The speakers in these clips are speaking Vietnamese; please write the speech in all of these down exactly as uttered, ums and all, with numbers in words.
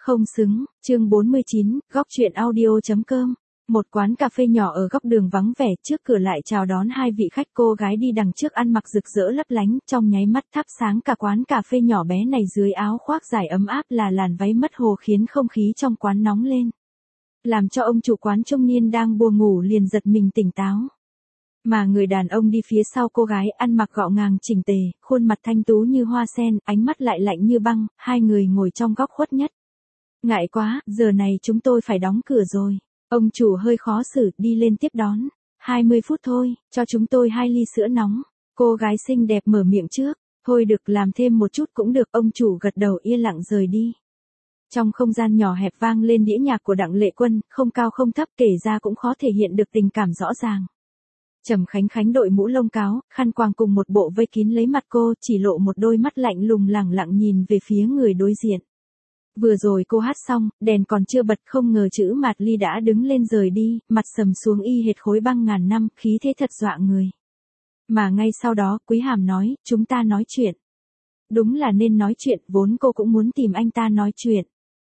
Không xứng, chương bốn mươi chín, góc chuyện audio.com. Một quán cà phê nhỏ ở góc đường vắng vẻ, trước cửa lại chào đón hai vị khách cô gái đi đằng trước ăn mặc rực rỡ lấp lánh, trong nháy mắt thắp sáng cả quán cà phê nhỏ bé này. Dưới áo khoác dài ấm áp là làn váy mất hồ khiến không khí trong quán nóng lên, làm cho ông chủ quán trung niên đang buồn ngủ liền giật mình tỉnh táo. Mà người đàn ông đi phía sau cô gái ăn mặc gọn gàng chỉnh tề, khuôn mặt thanh tú như hoa sen, ánh mắt lại lạnh như băng, hai người ngồi trong góc khuất nhất. Ngại quá, giờ này chúng tôi phải đóng cửa rồi. Ông chủ hơi khó xử, đi lên tiếp đón. hai mươi phút thôi, cho chúng tôi hai ly sữa nóng. Cô gái xinh đẹp mở miệng trước. Thôi được, làm thêm một chút cũng được. Ông chủ gật đầu yên lặng rời đi. Trong không gian nhỏ hẹp vang lên đĩa nhạc của Đặng Lệ Quân, không cao không thấp, kể ra cũng khó thể hiện được tình cảm rõ ràng. Trầm Khánh Khánh đội mũ lông cáo, khăn quàng cùng một bộ vây kín lấy mặt cô, chỉ lộ một đôi mắt lạnh lùng lẳng lặng nhìn về phía người đối diện. Vừa rồi cô hát xong, đèn còn chưa bật, không ngờ chữ Mạt Ly đã đứng lên rời đi, mặt sầm xuống y hệt khối băng ngàn năm, khí thế thật dọa người. Mà ngay sau đó, Quý Hàm nói, chúng ta nói chuyện. Đúng là nên nói chuyện, vốn cô cũng muốn tìm anh ta nói chuyện.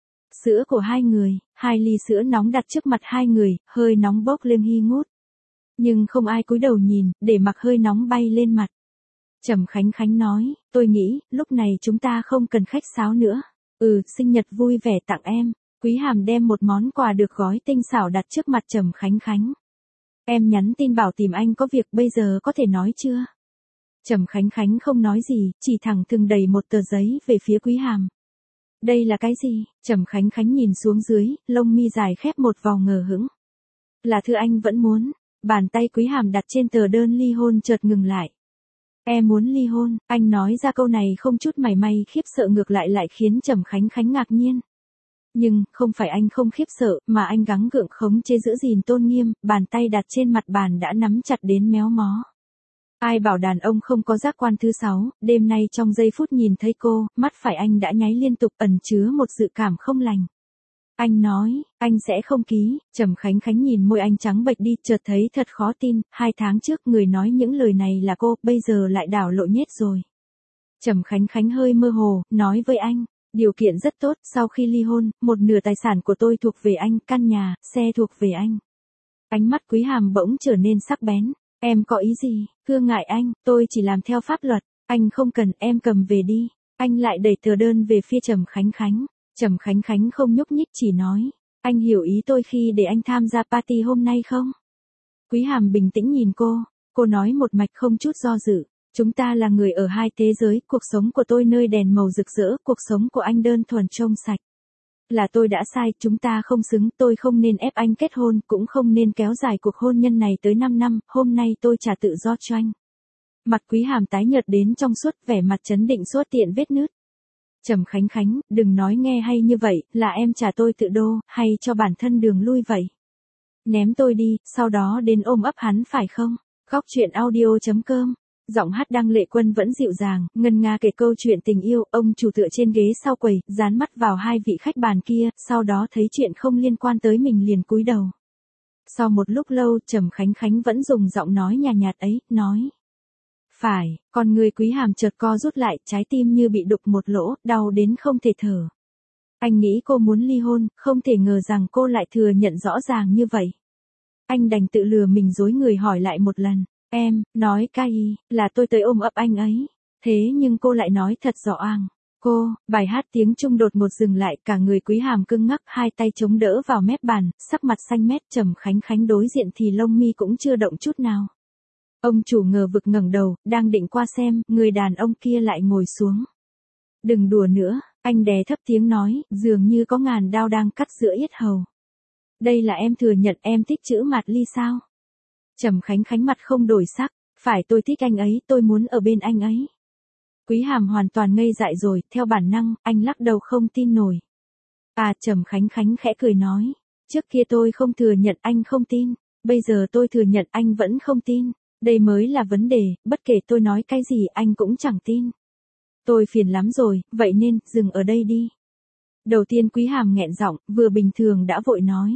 Sữa của hai người, hai ly sữa nóng đặt trước mặt hai người, hơi nóng bốc lên nghi ngút. Nhưng không ai cúi đầu nhìn, để mặc hơi nóng bay lên mặt. Trầm Khánh Khánh nói, tôi nghĩ, lúc này chúng ta không cần khách sáo nữa. Ừ, sinh nhật vui vẻ tặng em. Quý Hàm đem một món quà được gói tinh xảo đặt trước mặt Trầm Khánh Khánh. Em nhắn tin bảo tìm anh có việc, bây giờ có thể nói chưa? Trầm Khánh Khánh không nói gì, chỉ thẳng thừng đẩy một tờ giấy về phía Quý Hàm. Đây là cái gì? Trầm Khánh Khánh nhìn xuống dưới, lông mi dài khép một vòng ngờ hững. Là thư anh vẫn muốn. Bàn tay Quý Hàm đặt trên tờ đơn ly hôn chợt ngừng lại. Em muốn ly hôn, anh nói ra câu này không chút mảy may khiếp sợ, ngược lại lại khiến Trầm Khánh Khánh ngạc nhiên. Nhưng, không phải anh không khiếp sợ, mà anh gắng gượng khống chế giữ gìn tôn nghiêm, bàn tay đặt trên mặt bàn đã nắm chặt đến méo mó. Ai bảo đàn ông không có giác quan thứ sáu, đêm nay trong giây phút nhìn thấy cô, mắt phải anh đã nháy liên tục, ẩn chứa một dự cảm không lành. Anh nói, anh sẽ không ký. Trầm Khánh Khánh nhìn môi anh trắng bệch đi, chợt thấy thật khó tin, hai tháng trước người nói những lời này là cô, bây giờ lại đảo lộ nhét rồi. Trầm Khánh Khánh hơi mơ hồ, nói với anh, điều kiện rất tốt, sau khi ly hôn, một nửa tài sản của tôi thuộc về anh, căn nhà, xe thuộc về anh. Ánh mắt Quý Hàm bỗng trở nên sắc bén, em có ý gì, thưa ngại anh, tôi chỉ làm theo pháp luật, anh không cần, em cầm về đi. Anh lại đẩy tờ đơn về phía Trầm Khánh Khánh. Trầm Khánh Khánh không nhúc nhích, chỉ nói, anh hiểu ý tôi khi để anh tham gia party hôm nay không? Quý Hàm bình tĩnh nhìn cô, cô nói một mạch không chút do dự, chúng ta là người ở hai thế giới, cuộc sống của tôi nơi đèn màu rực rỡ, cuộc sống của anh đơn thuần trong sạch. Là tôi đã sai, chúng ta không xứng, tôi không nên ép anh kết hôn, cũng không nên kéo dài cuộc hôn nhân này tới năm năm, hôm nay tôi trả tự do cho anh. Mặt Quý Hàm tái nhợt đến trong suốt, vẻ mặt trấn định xuất tiện vết nứt. Trầm Khánh Khánh, đừng nói nghe hay như vậy, là em trả tôi tự đô, hay cho bản thân đường lui vậy? Ném tôi đi, sau đó đến ôm ấp hắn phải không? Góc chuyện audio.com. Giọng hát Đặng Lệ Quân vẫn dịu dàng, ngân nga kể câu chuyện tình yêu, ông chủ tựa trên ghế sau quầy, dán mắt vào hai vị khách bàn kia, sau đó thấy chuyện không liên quan tới mình liền cúi đầu. Sau một lúc lâu, Trầm Khánh Khánh vẫn dùng giọng nói nhàn nhạt ấy, nói. Phải, con người Quý Hàm chợt co rút lại, trái tim như bị đục một lỗ, đau đến không thể thở. Anh nghĩ cô muốn ly hôn, không thể ngờ rằng cô lại thừa nhận rõ ràng như vậy. Anh đành tự lừa mình dối người hỏi lại một lần, em, nói cái gì, là tôi tới ôm ấp anh ấy. Thế nhưng cô lại nói thật rõ ràng. Cô, bài hát tiếng Trung đột ngột dừng lại, cả người Quý Hàm cứng ngắc, hai tay chống đỡ vào mép bàn, sắc mặt xanh mét. Trầm Khánh Khánh đối diện thì lông mi cũng chưa động chút nào. Ông chủ ngờ vực ngẩng đầu, đang định qua xem, người đàn ông kia lại ngồi xuống. Đừng đùa nữa, anh đè thấp tiếng nói, dường như có ngàn đao đang cắt giữa yết hầu. Đây là em thừa nhận em thích chữ Mạt Ly sao? Trầm Khánh Khánh mặt không đổi sắc, phải, tôi thích anh ấy, tôi muốn ở bên anh ấy. Quý Hàm hoàn toàn ngây dại rồi, theo bản năng, anh lắc đầu không tin nổi. À, Trầm Khánh Khánh khẽ cười nói, trước kia tôi không thừa nhận anh không tin, bây giờ tôi thừa nhận anh vẫn không tin. Đây mới là vấn đề, bất kể tôi nói cái gì anh cũng chẳng tin. Tôi phiền lắm rồi, vậy nên, dừng ở đây đi. Đầu tiên Quý Hàm nghẹn giọng, vừa bình thường đã vội nói.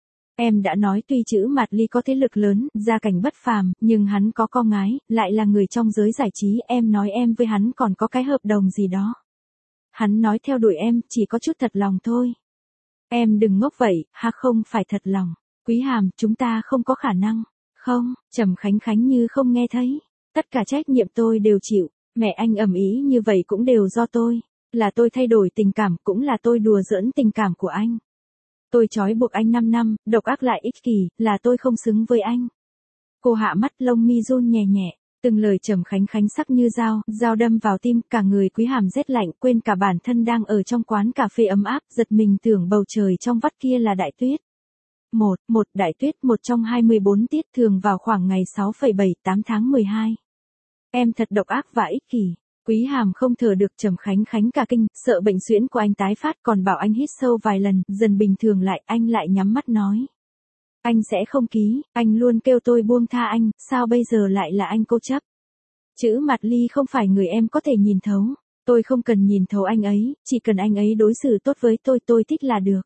Em đã nói tuy chữ Mạt Ly có thế lực lớn, gia cảnh bất phàm, nhưng hắn có con gái, lại là người trong giới giải trí, em nói em với hắn còn có cái hợp đồng gì đó. Hắn nói theo đuổi em, chỉ có chút thật lòng thôi. Em đừng ngốc vậy, ha không phải thật lòng. Quý Hàm, chúng ta không có khả năng. Không, Trầm Khánh Khánh như không nghe thấy. Tất cả trách nhiệm tôi đều chịu. Mẹ anh ầm ĩ như vậy cũng đều do tôi. Là tôi thay đổi tình cảm, cũng là tôi đùa giỡn tình cảm của anh. Tôi trói buộc anh năm năm, độc ác lại ích kỷ, là tôi không xứng với anh. Cô hạ mắt, lông mi run nhẹ nhẹ. Từng lời Trầm Khánh Khánh sắc như dao, dao đâm vào tim, cả người Quý Hàm rét lạnh, quên cả bản thân đang ở trong quán cà phê ấm áp, giật mình tưởng bầu trời trong vắt kia là đại tuyết. Một, một đại tuyết, một trong hai mươi bốn tiết thường vào khoảng ngày sáu phẩy bảy tám tháng mười hai. Em thật độc ác và ích kỷ. Quý Hàm không thở được, Trầm Khánh Khánh cả kinh, sợ bệnh suyễn của anh tái phát, còn bảo anh hít sâu vài lần, dần bình thường lại, anh lại nhắm mắt nói. Anh sẽ không ký, anh luôn kêu tôi buông tha anh, sao bây giờ lại là anh cố chấp? Chữ Mạt Ly không phải người em có thể nhìn thấu, tôi không cần nhìn thấu anh ấy, chỉ cần anh ấy đối xử tốt với tôi, tôi thích là được.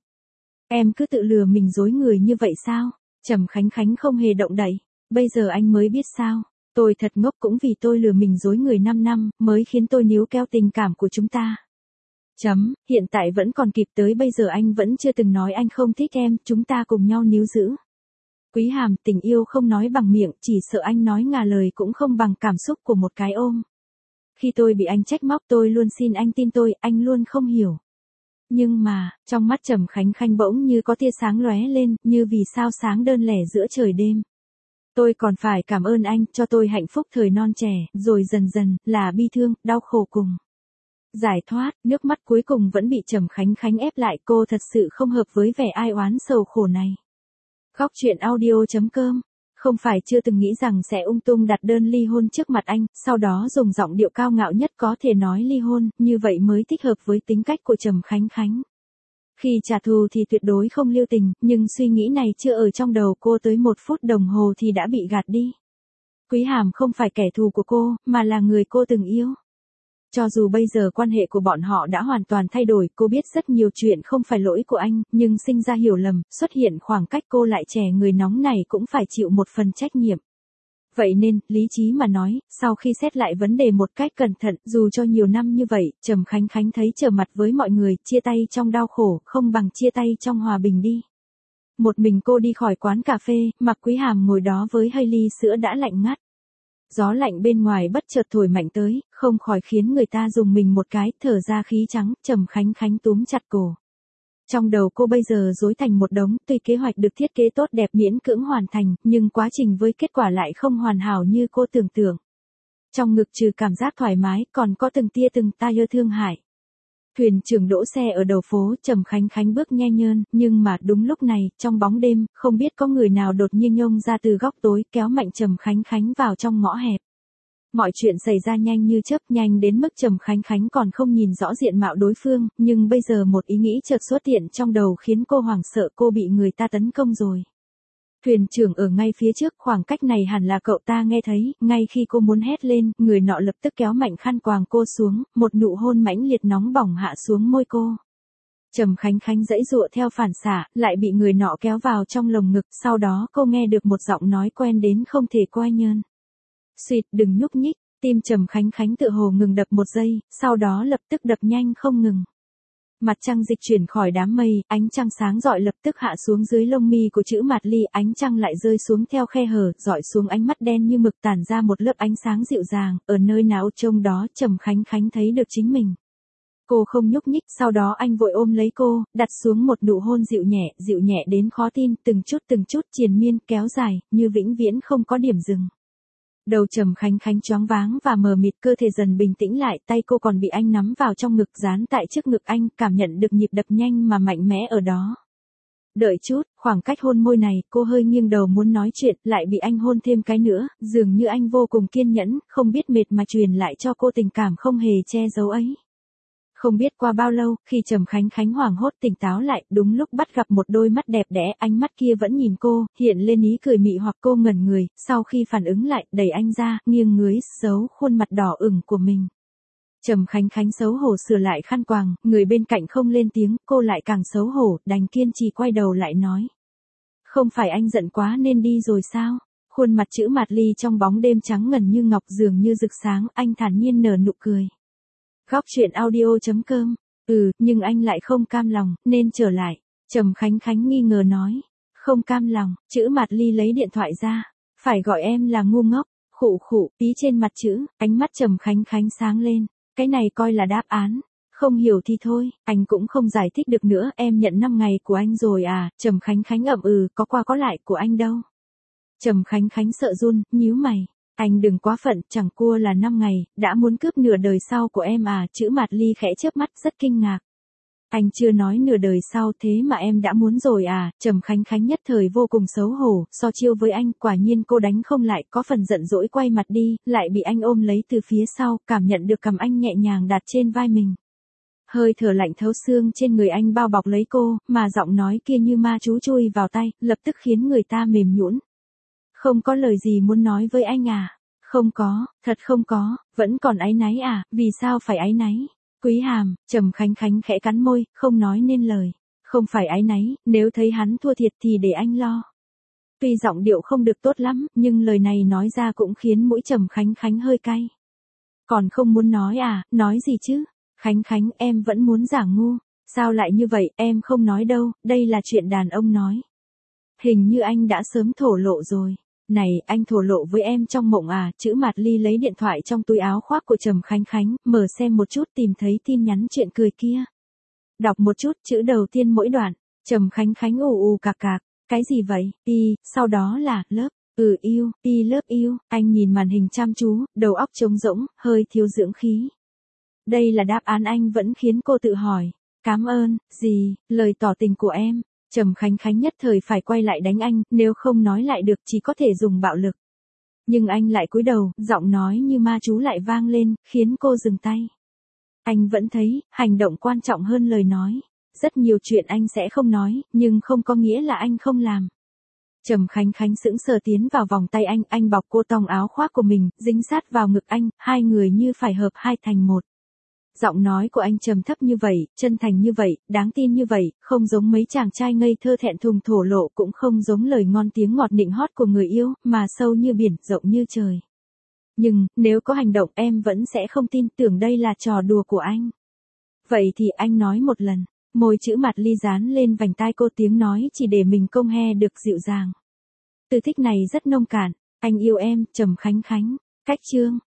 Em cứ tự lừa mình dối người như vậy sao? Trầm Khánh Khánh không hề động đậy, bây giờ anh mới biết sao? Tôi thật ngốc, cũng vì tôi lừa mình dối người năm năm, mới khiến tôi níu kéo tình cảm của chúng ta. Chấm, hiện tại vẫn còn kịp, tới bây giờ anh vẫn chưa từng nói anh không thích em, chúng ta cùng nhau níu giữ. Quý Hàm, tình yêu không nói bằng miệng, chỉ sợ anh nói ngà lời cũng không bằng cảm xúc của một cái ôm. Khi tôi bị anh trách móc, tôi luôn xin anh tin tôi, anh luôn không hiểu. Nhưng mà, trong mắt Trầm Khánh Khánh bỗng như có tia sáng lóe lên, như vì sao sáng đơn lẻ giữa trời đêm. Tôi còn phải cảm ơn anh, cho tôi hạnh phúc thời non trẻ, rồi dần dần, là bi thương, đau khổ cùng. Giải thoát, nước mắt cuối cùng vẫn bị Trầm Khánh Khánh ép lại, cô thật sự không hợp với vẻ ai oán sầu khổ này. Góc truyện audio chấm com. Không phải chưa từng nghĩ rằng sẽ ung tung đặt đơn ly hôn trước mặt anh, sau đó dùng giọng điệu cao ngạo nhất có thể nói ly hôn, như vậy mới thích hợp với tính cách của Trầm Khánh Khánh. Khi trả thù thì tuyệt đối không lưu tình, nhưng suy nghĩ này chưa ở trong đầu cô tới một phút đồng hồ thì đã bị gạt đi. Quý Hàm không phải kẻ thù của cô, mà là người cô từng yêu. Cho dù bây giờ quan hệ của bọn họ đã hoàn toàn thay đổi, cô biết rất nhiều chuyện không phải lỗi của anh, nhưng sinh ra hiểu lầm, xuất hiện khoảng cách, cô lại trẻ người nóng này cũng phải chịu một phần trách nhiệm. Vậy nên, lý trí mà nói, sau khi xét lại vấn đề một cách cẩn thận, dù cho nhiều năm như vậy, Trầm Khánh Khánh thấy trở mặt với mọi người, chia tay trong đau khổ, không bằng chia tay trong hòa bình đi. Một mình cô đi khỏi quán cà phê, mặc Quý Hàm ngồi đó với hơi ly sữa đã lạnh ngắt. Gió lạnh bên ngoài bất chợt thổi mạnh tới, không khỏi khiến người ta dùng mình một cái, thở ra khí trắng, Trầm Khánh Khánh túm chặt cổ. Trong đầu cô bây giờ rối thành một đống, tuy kế hoạch được thiết kế tốt đẹp miễn cưỡng hoàn thành, nhưng quá trình với kết quả lại không hoàn hảo như cô tưởng tượng. Trong ngực trừ cảm giác thoải mái, còn có từng tia từng ta yêu thương hại. Thuyền trưởng đỗ xe ở đầu phố, Trầm Khánh Khánh bước nhe nhơn, nhưng mà đúng lúc này, trong bóng đêm, không biết có người nào đột nhiên nhông ra từ góc tối, kéo mạnh Trầm Khánh Khánh vào trong ngõ hẹp. Mọi chuyện xảy ra nhanh như chớp, nhanh đến mức Trầm Khánh Khánh còn không nhìn rõ diện mạo đối phương, nhưng bây giờ một ý nghĩ chợt xuất hiện trong đầu khiến cô hoảng sợ, cô bị người ta tấn công rồi. Thuyền trưởng ở ngay phía trước, khoảng cách này hẳn là cậu ta nghe thấy, ngay khi cô muốn hét lên, người nọ lập tức kéo mạnh khăn quàng cô xuống, một nụ hôn mãnh liệt nóng bỏng hạ xuống môi cô. Trầm Khánh Khánh giãy giụa theo phản xạ, lại bị người nọ kéo vào trong lồng ngực, sau đó cô nghe được một giọng nói quen đến không thể coi nhơn. Xuyệt, đừng nhúc nhích, tim Trầm Khánh Khánh tựa hồ ngừng đập một giây, sau đó lập tức đập nhanh không ngừng. Mặt trăng dịch chuyển khỏi đám mây, ánh trăng sáng rọi lập tức hạ xuống dưới lông mi của chữ Mạt Ly, ánh trăng lại rơi xuống theo khe hở, rọi xuống ánh mắt đen như mực, tản ra một lớp ánh sáng dịu dàng, ở nơi nào trông đó Trầm Khánh Khánh thấy được chính mình. Cô không nhúc nhích, sau đó anh vội ôm lấy cô, đặt xuống một nụ hôn dịu nhẹ, dịu nhẹ đến khó tin, từng chút từng chút triền miên, kéo dài, như vĩnh viễn không có điểm dừng. Đầu Trầm Khánh Khánh choáng váng và mờ mịt, cơ thể dần bình tĩnh lại, tay cô còn bị anh nắm vào trong ngực, dán tại trước ngực anh, cảm nhận được nhịp đập nhanh mà mạnh mẽ ở đó. Đợi chút, khoảng cách hôn môi này, cô hơi nghiêng đầu muốn nói chuyện, lại bị anh hôn thêm cái nữa, dường như anh vô cùng kiên nhẫn, không biết mệt mà truyền lại cho cô tình cảm không hề che giấu ấy. Không biết qua bao lâu, khi Trầm Khánh Khánh hoảng hốt tỉnh táo lại, đúng lúc bắt gặp một đôi mắt đẹp đẽ, ánh mắt kia vẫn nhìn cô, hiện lên ý cười mị hoặc, cô ngẩn người, sau khi phản ứng lại, đẩy anh ra, nghiêng người, giấu khuôn mặt đỏ ửng của mình. Trầm Khánh Khánh xấu hổ sửa lại khăn quàng, người bên cạnh không lên tiếng, cô lại càng xấu hổ, đành kiên trì quay đầu lại nói. Không phải anh giận quá nên đi rồi sao? Khuôn mặt chữ Mạt Ly trong bóng đêm trắng ngần như ngọc, dường như rực sáng, anh thản nhiên nở nụ cười. Góc truyện audio chấm com. Ừ, nhưng anh lại không cam lòng, nên trở lại. Trầm Khánh Khánh nghi ngờ nói. Không cam lòng, chữ Mạt Ly lấy điện thoại ra. Phải gọi em là ngu ngốc, khụ khụ, tí trên mặt chữ, ánh mắt Trầm Khánh Khánh sáng lên. Cái này coi là đáp án. Không hiểu thì thôi, anh cũng không giải thích được nữa, em nhận năm ngày của anh rồi à, Trầm Khánh Khánh ậm ừ, có qua có lại của anh đâu. Trầm Khánh Khánh sợ run, nhíu mày. Anh đừng quá phận, chẳng qua là năm ngày, đã muốn cướp nửa đời sau của em à, chữ Mạt Ly khẽ chớp mắt rất kinh ngạc. Anh chưa nói nửa đời sau thế mà em đã muốn rồi à, Trầm Khánh Khánh nhất thời vô cùng xấu hổ, so chiêu với anh, quả nhiên cô đánh không lại, có phần giận dỗi quay mặt đi, lại bị anh ôm lấy từ phía sau, cảm nhận được cầm anh nhẹ nhàng đặt trên vai mình. Hơi thở lạnh thấu xương trên người anh bao bọc lấy cô, mà giọng nói kia như ma chú chui vào tay, lập tức khiến người ta mềm nhũn. Không có lời gì muốn nói với anh à? Không có, thật không có, vẫn còn áy náy à, vì sao phải áy náy? Quý Hàm, Trầm Khánh Khánh khẽ cắn môi, không nói nên lời. Không phải áy náy, nếu thấy hắn thua thiệt thì để anh lo. Tuy giọng điệu không được tốt lắm, nhưng lời này nói ra cũng khiến mũi Trầm Khánh Khánh hơi cay. Còn không muốn nói à, nói gì chứ? Khánh Khánh, em vẫn muốn giả ngu. Sao lại như vậy, em không nói đâu, đây là chuyện đàn ông nói. Hình như anh đã sớm thổ lộ rồi. Này, anh thổ lộ với em trong mộng à, chữ Mạt Ly lấy điện thoại trong túi áo khoác của Trầm Khánh Khánh, mở xem một chút tìm thấy tin nhắn chuyện cười kia. Đọc một chút, chữ đầu tiên mỗi đoạn, Trầm Khánh Khánh ù ù cạc cạc, cái gì vậy, y, sau đó là, lớp, ừ yêu, y lớp yêu, anh nhìn màn hình chăm chú, đầu óc trống rỗng, hơi thiếu dưỡng khí. Đây là đáp án anh vẫn khiến cô tự hỏi, cảm ơn, gì, lời tỏ tình của em. Trầm Khánh Khánh nhất thời phải quay lại đánh anh, nếu không nói lại được chỉ có thể dùng bạo lực. Nhưng anh lại cúi đầu, giọng nói như ma chú lại vang lên, khiến cô dừng tay. Anh vẫn thấy, hành động quan trọng hơn lời nói. Rất nhiều chuyện anh sẽ không nói, nhưng không có nghĩa là anh không làm. Trầm Khánh Khánh sững sờ tiến vào vòng tay anh, anh bọc cô tòng áo khoác của mình, dính sát vào ngực anh, hai người như phải hợp hai thành một. Giọng nói của anh trầm thấp như vậy, chân thành như vậy, đáng tin như vậy, không giống mấy chàng trai ngây thơ thẹn thùng thổ lộ, cũng không giống lời ngon tiếng ngọt nịnh hót của người yêu, mà sâu như biển, rộng như trời. Nhưng, nếu có hành động em vẫn sẽ không tin tưởng đây là trò đùa của anh. Vậy thì anh nói một lần, môi chữ Mạt Ly dán lên vành tai cô, tiếng nói chỉ để mình công he được dịu dàng. Từ thích này rất nông cạn, anh yêu em, Trầm Khánh Khánh, cách chương.